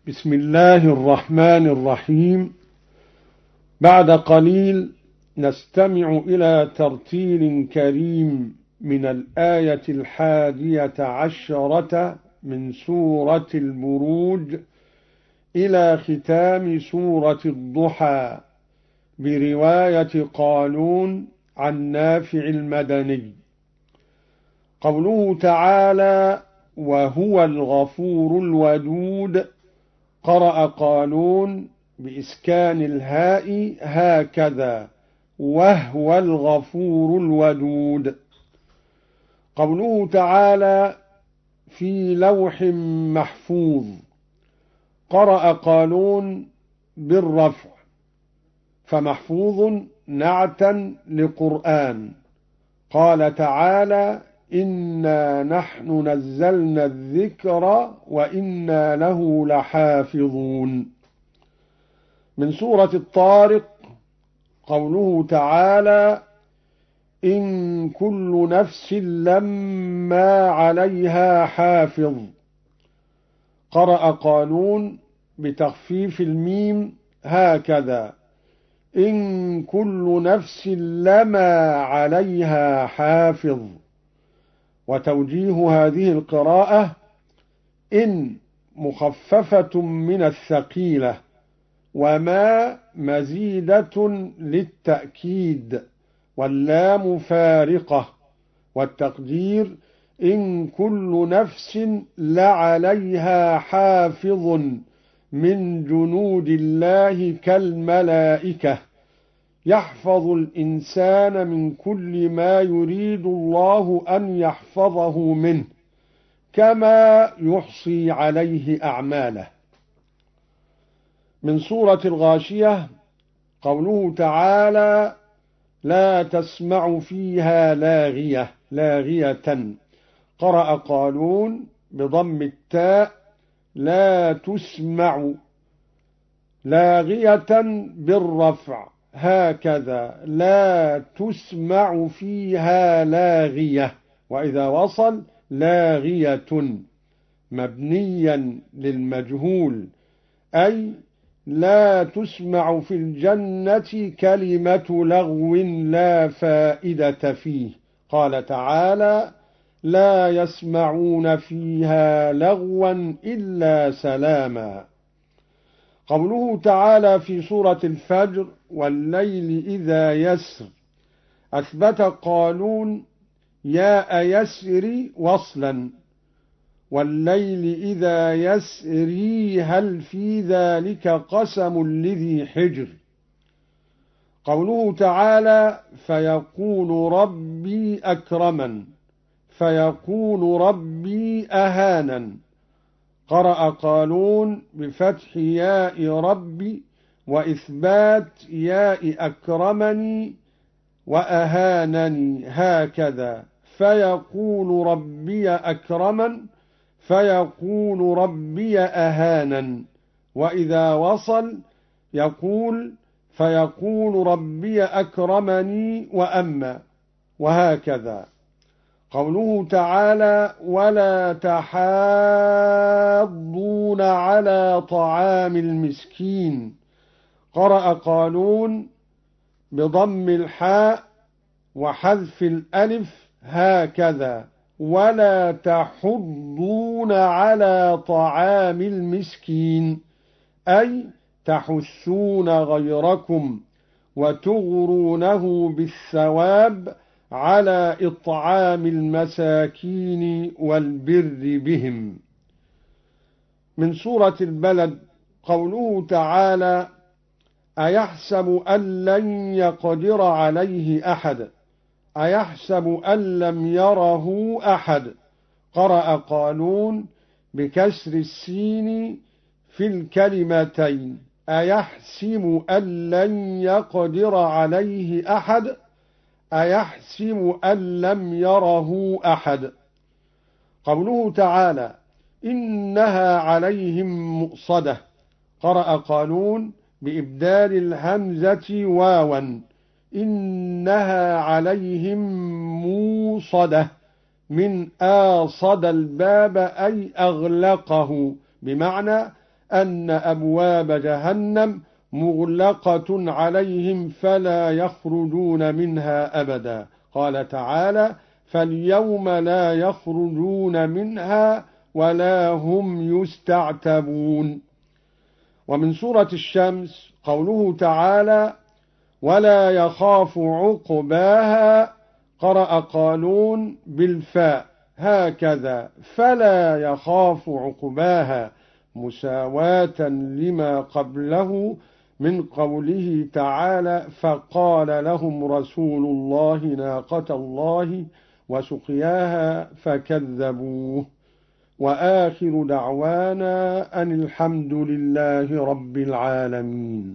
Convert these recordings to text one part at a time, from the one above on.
بسم الله الرحمن الرحيم. بعد قليل نستمع إلى ترتيل كريم من الآية 11 من سورة البروج إلى ختام سورة الضحى برواية قالون عن نافع المدني. قوله تعالى: وهو الغفور الودود، قرأ قالون بإسكان الهاء هكذا: وهو الغفور الودود. قوله تعالى: في لوح محفوظ، قرأ قالون بالرفع، فمحفوظ نعتا لقرآن. قال تعالى: إنا نحن نزلنا الذكر وإنا له لحافظون. من سورة الطارق قوله تعالى: إن كل نفس لما عليها حافظ، قرأ قالون بتخفيف الميم هكذا: إن كل نفس لما عليها حافظ. وتوجيه هذه القراءة: إن مخففة من الثقيلة، وما مزيدة للتأكيد، واللام فارقة، والتقدير: إن كل نفس لعليها حافظ من جنود الله كالملائكة يحفظ الإنسان من كل ما يريد الله أن يحفظه منه، كما يحصي عليه أعماله. من سورة الغاشية قوله تعالى: لا تسمع فيها لاغية، قرأ قالون بضم التاء: لا تسمع، لاغية بالرفع هكذا: لا تسمع فيها لاغية، وإذا وصل لاغية، مبنيا للمجهول، أي لا تسمع في الجنة كلمة لغو لا فائدة فيه. قال تعالى: لا يسمعون فيها لغوا إلا سلاما. قوله تعالى في سورة الفجر: والليل إذا يسر، أثبت قالون ياء يسر وصلا: والليل إذا يسري هل في ذلك قسم لذي حجر. قوله تعالى: فيقول ربي أكرمن، فيقول ربي أهانا، قرأ قالون بفتح ياء ربي وإثبات ياء أكرمني وأهانني هكذا: فيقول ربي أكرمن، فيقول ربي أهانا، وإذا وصل يقول: فيقول ربي أكرمني وأما، وهكذا. قوله تعالى: ولا تحاضون على طعام المسكين، قرأ قالون بضم الحاء وحذف الألف هكذا: ولا تحضون على طعام المسكين، أي تحثون غيركم وتغرونه بالثواب على إطعام المساكين والبر بهم. من سورة البلد قوله تعالى: أيحسب أن لن يقدر عليه أحد، أيحسب أن لم يره أحد، قرأ قالون بكسر السين في الكلمتين: أيحسب أن لن يقدر عليه أحد، أيحسب أن لم يره أحد. قوله تعالى: إنها عليهم مؤصدة، قرأ قالون بإبدال الهمزة واوا: إنها عليهم موصدة، من آصد الباب أي أغلقه، بمعنى أن أبواب جهنم مغلقة عليهم فلا يخرجون منها أبدا. قال تعالى: فاليوم لا يخرجون منها ولا هم يستعتبون. ومن سورة الشمس قوله تعالى: ولا يخاف عقباها، قرأ قالون بالفاء هكذا: فلا يخاف عقباها، مساواة لما قبله من قوله تعالى: فقال لهم رسول الله ناقة الله وسقياها فكذبوه. وآخر دعوانا أن الحمد لله رب العالمين.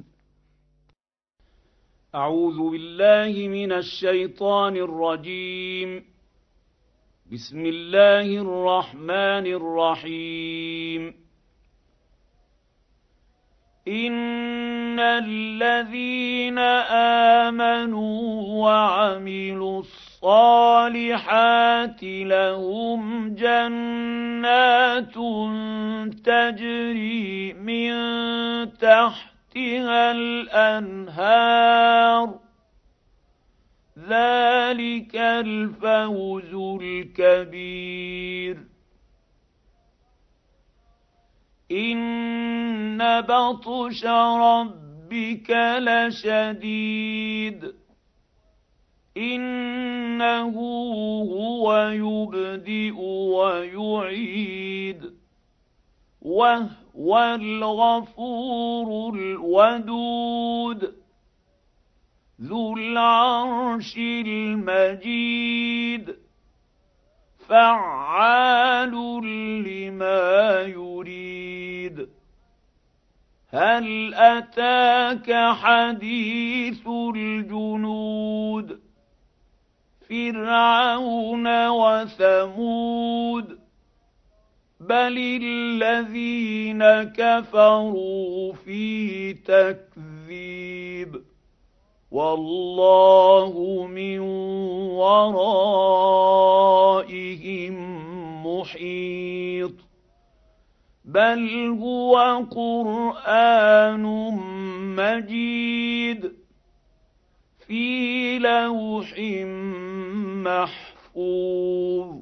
أعوذ بالله من الشيطان الرجيم. بسم الله الرحمن الرحيم. إن الذين آمنوا وعملوا الصالحات لهم جنات تجري من تحتها الأنهار، ذلك الفوز الكبير. إن بطش ربك لشديد، إنه هو يبدئ ويعيد، وهو الغفور الودود، ذو العرش المجيد، فعال لما يريد. هل أتاك حديث الجنود؟ فرعون وثمود، بل الذين كفروا في تكذيب، والله من ورائهم محيط. بل هو قرآن مجيد في لوح محفوظ.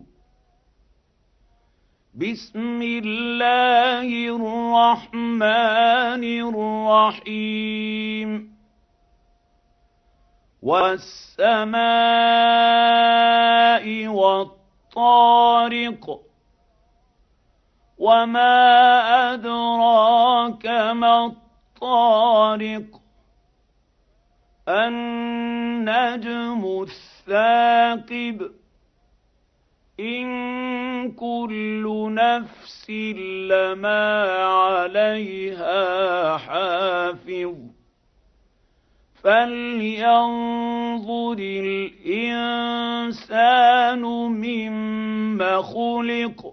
بسم الله الرحمن الرحيم. والسماء والطارق، وما أدراك ما الطارق، النجم الثاقب، إن كل نفس لما عليها حافظ. فلينظر الإنسان مما خلق.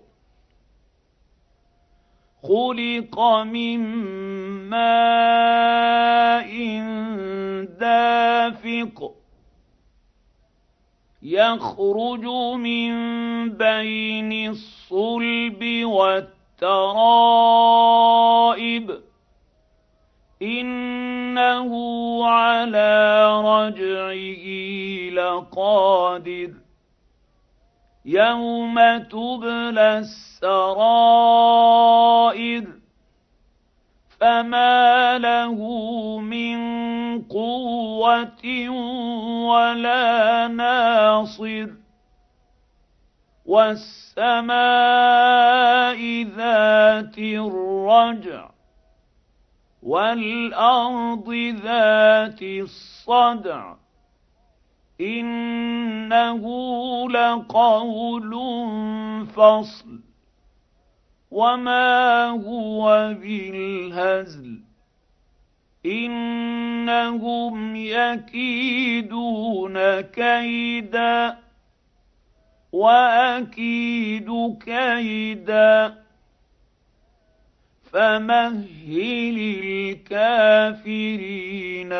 خلق من ماء دافق، يخرج من بين الصلب والترائب، إنه على رجعه لقادر. يوم تبلى السرائر، فما له من قوة ولا ناصر. والسماء ذات الرجع، والأرض ذات الصدع، إنه لقول فصل، وما هو بالهزل. إنهم يكيدون كيدا، وأكيد كيدا. فمهل الكافرين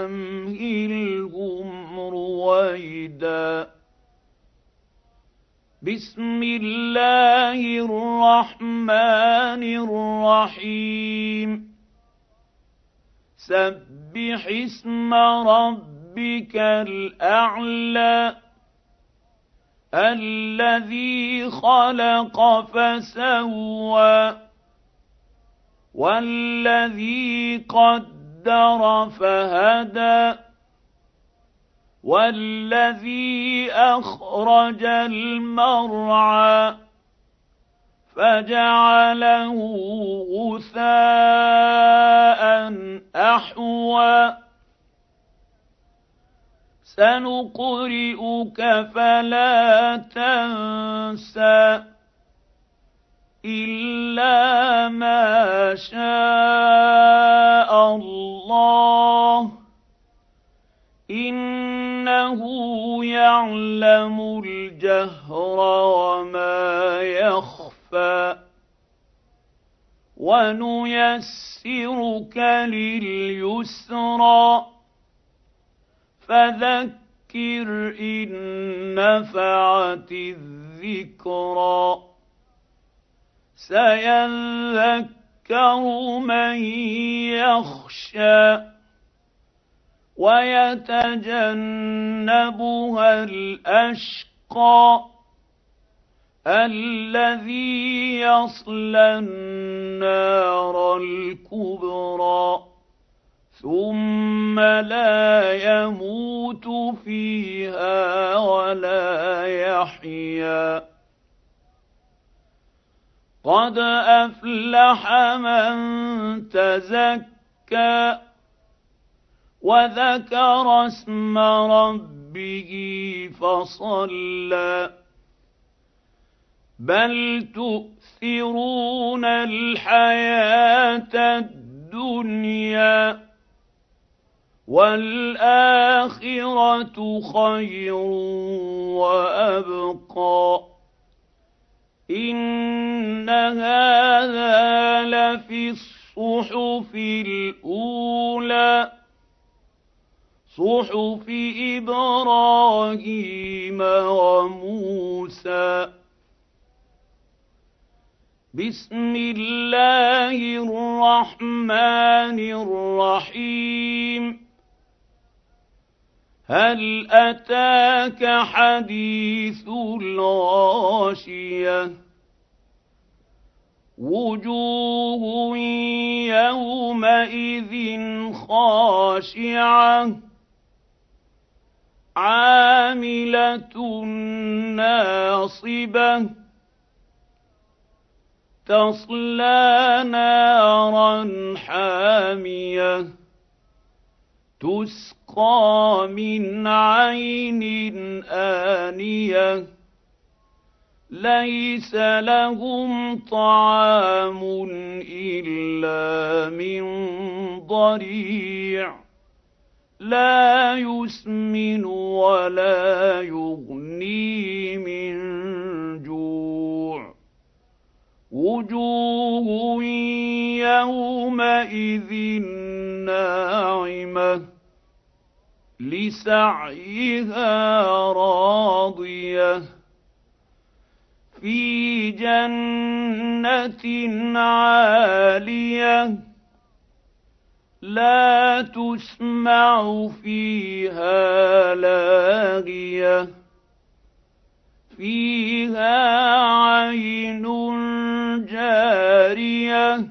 أمهلهم رويدا. بسم الله الرحمن الرحيم سبح اسم ربك الأعلى الذي خلق فسوى والذي قدر فهدى والذي أخرج المرعى فجعله غثاء أحوى سنقرئك فلا تنسى إلا ما شاء الله إنه يعلم الجهر وما يخفى ونيسرك لليسرى فذكر إن نفعت الذكرى سيذكر من يخشى ويتجنبها الأشقى الذي يصلى النار الكبرى ثم لا يموت فيها ولا يحيا قد أفلح من تزكى وذكر اسم ربه فصلى بل تؤثرون الحياة الدنيا والآخرة خير وأبقى إن هذا لفي الصحف الأولى صحف إبراهيم وموسى بسم الله الرحمن الرحيم هل أتاك حديث الغاشية وجوه يومئذ خاشعة عاملة ناصبة تصلى نارا حامية تسقى من عين آنية ليس لهم طعام إلا من ضريع لا يسمن ولا يغني من جوع وجوه يومئذ ناعمة لسعيها راضية في جنة عالية لا تسمع فيها لاغية فيها عين جارية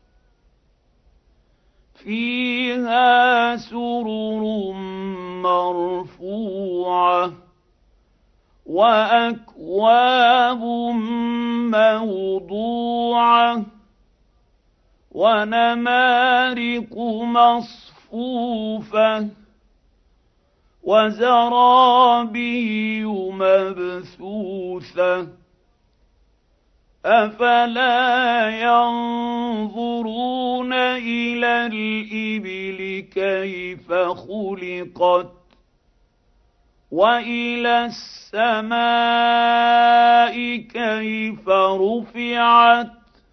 فيها سرر مرفوعة وأكواب موضوعة ونمارق مصفوفة وزرابي مبثوثة أفلا ينظرون إلى الإبل كيف خلقت وإلى السماء كيف رفعت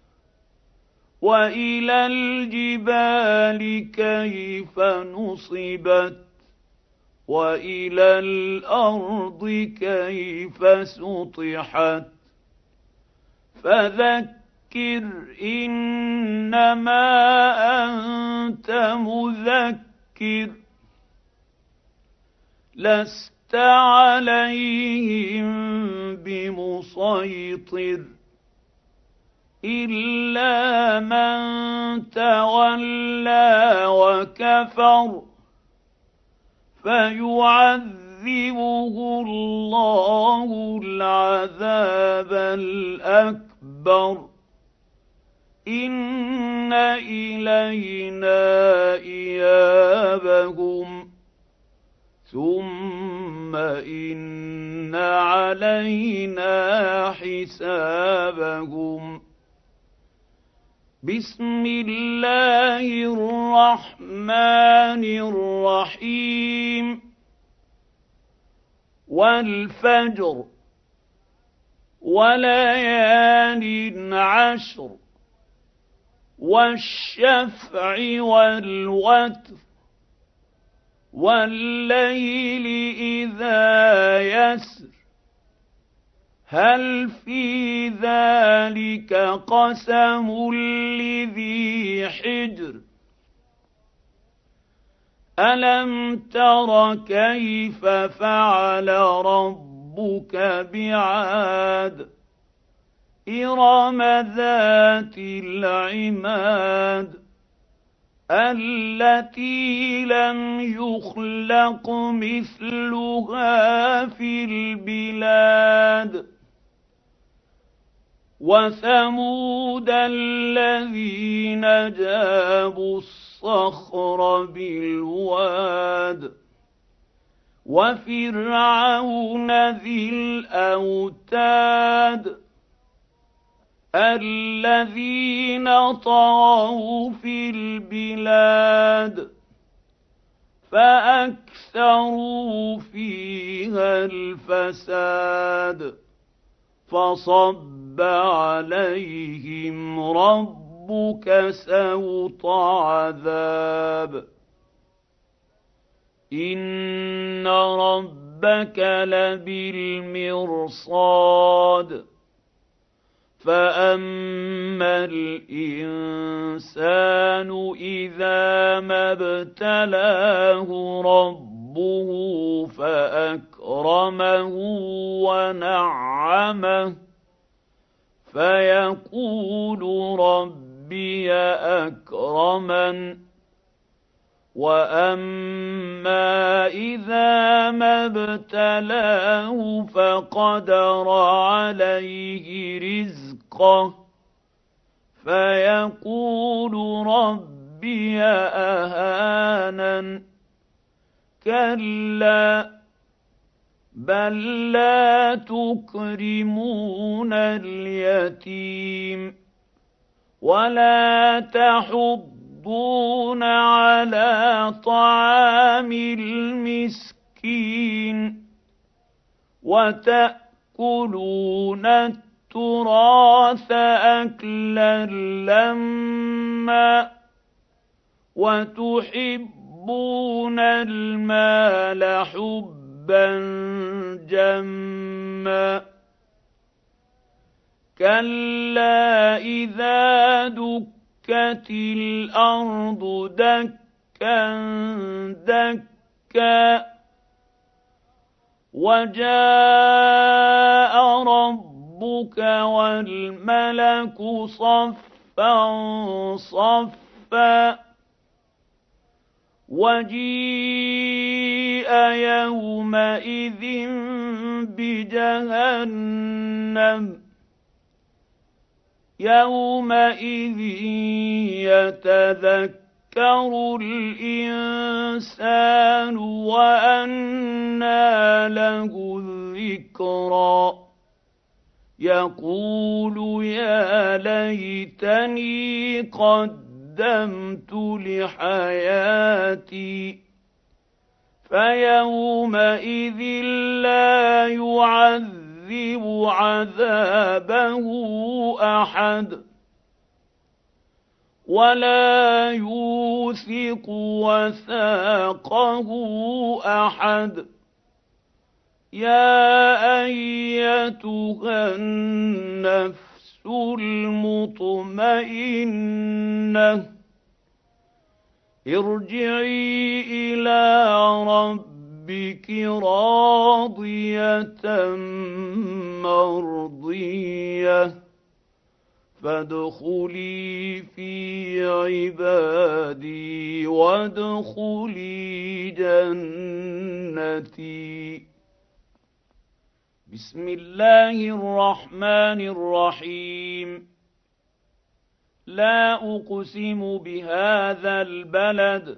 وإلى الجبال كيف نصبت وإلى الأرض كيف سطحت فذكر إنما أنت مذكر لست عليهم بمسيطر إلا من تولى وكفر فيعذبه الله العذاب الأكبر إن إلينا إيابهم ثم إن علينا حسابهم بسم الله الرحمن الرحيم والفجر وليال عشر والشفع والوتر والليل إذا يسر هل في ذلك قسم لذي حجر ألم تر كيف فعل ربك بعاد إرم ذات العماد التي لم يخلق مثلها في البلاد وثمود الذين جابوا الصخر بالواد وفرعون ذي الأوتاد الذين طغوا في البلاد فأكثروا فيها الفساد فصب عليهم ربك سوط عذاب إن ربك لبالمرصاد فأما الإنسان إذا ما ابتلاه ربه فأكرمه ونعمه فيقول ربي أكرمن وأما إذا ما ابتلاه فقدر عليه رزقه فيقول ربي أهانن كلا بل لا تكرمون اليتيم ولا تحضون على طعام المسكين وتأكلون التراث أكلا لما وتحبون المال حبا جما كلا إذا دكت الأرض دكا دكا وجاء ربك والملك صفا صفا وجيء يومئذ بجهنم يومئذ يتذكر الإنسان وأنى له الذكرى يقول يا ليتني قدمت لحياتي فيومئذ لا يعذب عذابه أحد ولا يوثق وثاقه أحد. يا أيتها النفس المطمئنة ارجعي إلى ربك راضية مرضية فادخلي في عبادي وادخلي جنتي. بسم الله الرحمن الرحيم. لا أقسم بهذا البلد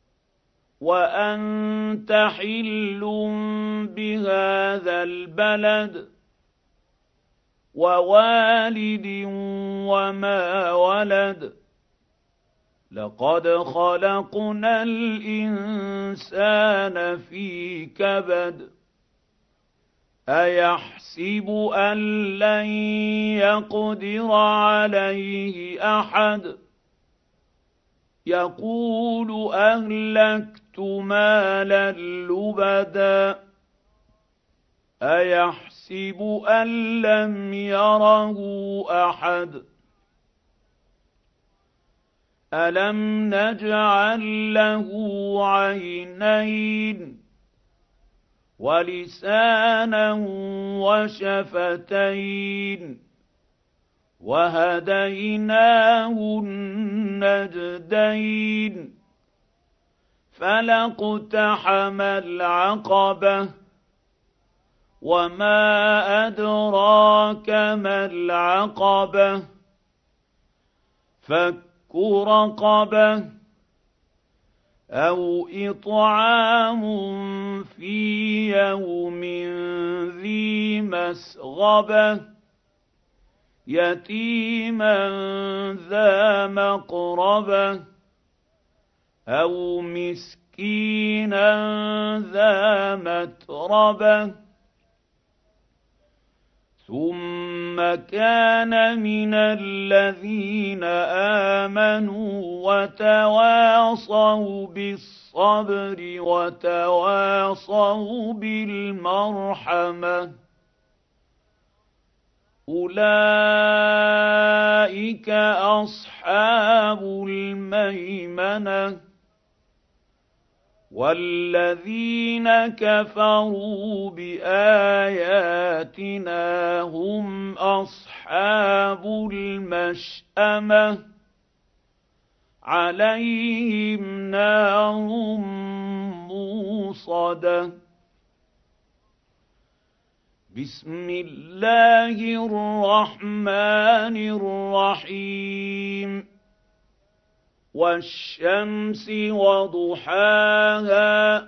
وأنت حل بهذا البلد ووالد وما ولد لقد خلقنا الإنسان في كبد أيحسب أن لن يقدر عليه أحد يقول أهلكت مالا لبدا أيحسب أن لم يره أحد ألم نجعل له عينين ولسانا وشفتين وهديناه النجدين فلا اقتحم العقبة وما أدراك ما العقبة فك رقبة أو إطعام في يوم ذي مسغبة يتيما ذا مقربة أو مسكينا ذا متربة ثم كان من الذين آمنوا وتواصوا بالصبر وتواصوا بالمرحمة أولئك أصحاب الميمنة والذين كفروا بآياتنا هم أصحاب المشأمة عليهم نار موصدة. بسم الله الرحمن الرحيم. والشمس وضحاها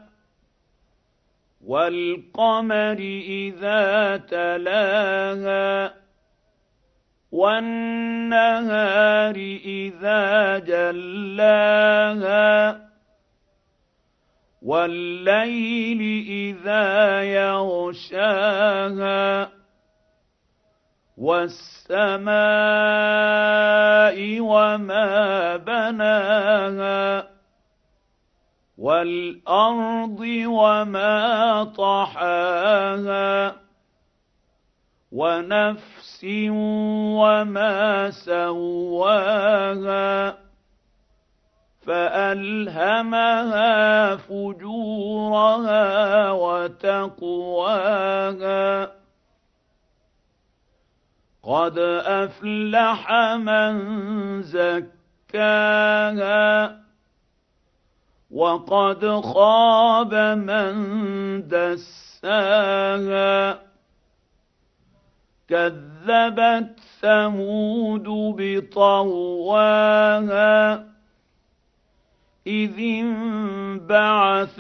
والقمر إذا تلاها والنهار إذا جلاها والليل إذا يغشاها والسماء وما بناها والأرض وما طحاها ونفس وما سواها فألهمها فجورها وتقواها قد أفلح من زكاها وقد خاب من دساها كذبت ثمود بطغواها إذ انبعث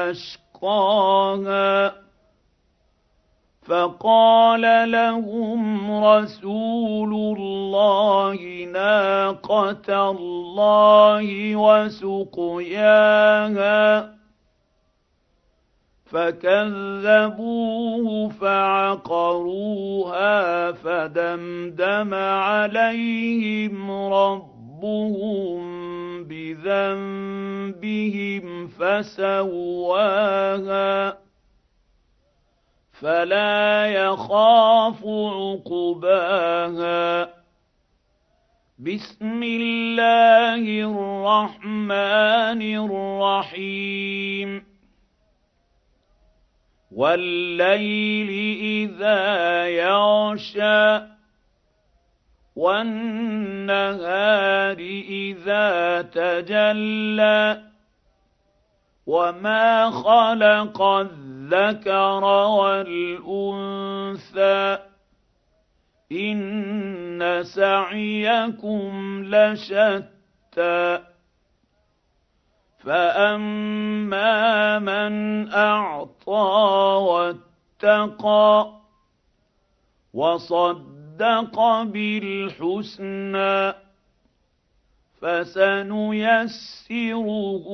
أشقاها فقال لهم رسول الله ناقة الله وسقياها فكذبوه فعقروها فدمدم عليهم ربهم ربهم بذنبهم فسواها فلا يخاف عقباها. بسم الله الرحمن الرحيم. والليل إذا يغشى والنهار إذا تجلى وما خلق الذكر والأنثى إن سعيكم لشتى. فأما من أعطى واتقى وصدق بالحسنى فسنيسره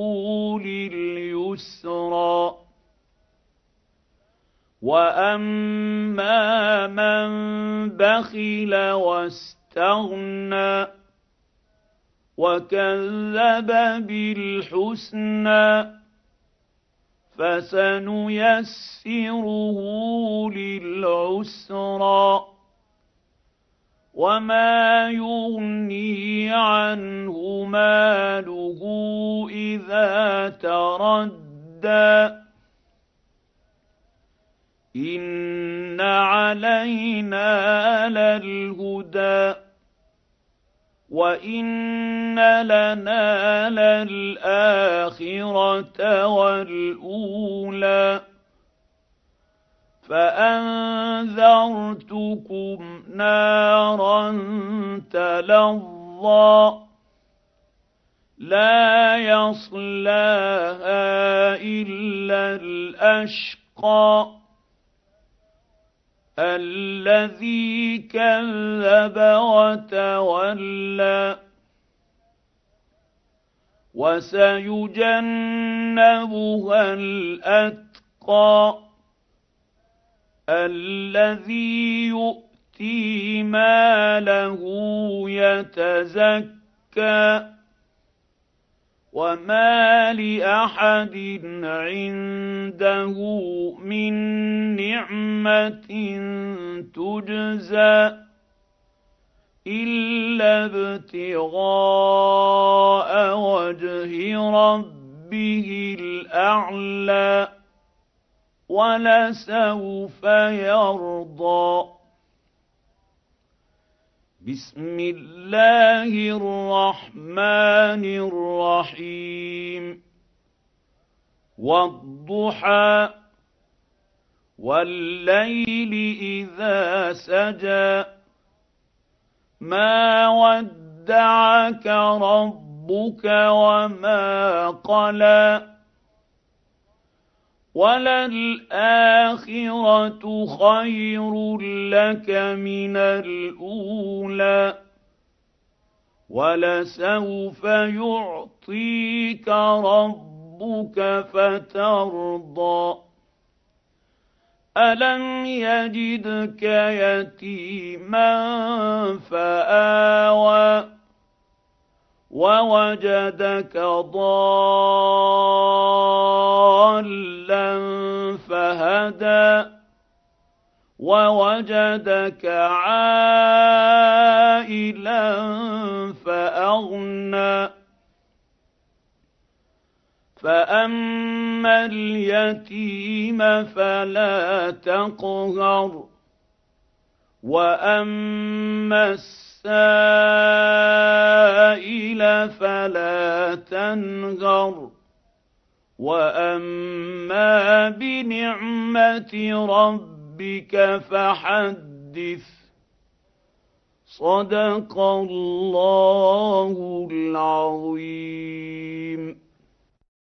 لليسرى. وأما من بخل واستغنى وكذب بالحسنى فسنيسره للعسرى. وما يغني عنه ماله إذا تردى إن علينا للهدى وإن لنا للآخرة والأولى. فأنذرتكم نارا تلظى لا يصلاها إلا الأشقى الذي كذب وتولى. وسيجنبها الأتقى الذي يؤتي ماله يتزكى وما لأحد عنده من نعمة تجزى إلا ابتغاء وجه ربه الأعلى ولسوف يرضى. بسم الله الرحمن الرحيم. والضحى والليل إذا سجى ما ودعك ربك وما قلى وللآخرة خير لك من الأولى ولسوف يعطيك ربك فترضى. ألم يجدك يتيما فآوى ووجدك ضالا فهدى ووجدك عائلا فأغنى. فأما اليتيم فلا تقهر وأما السائل فلا تنهر وأما بنعمة ربك فحدث. صدق الله العظيم.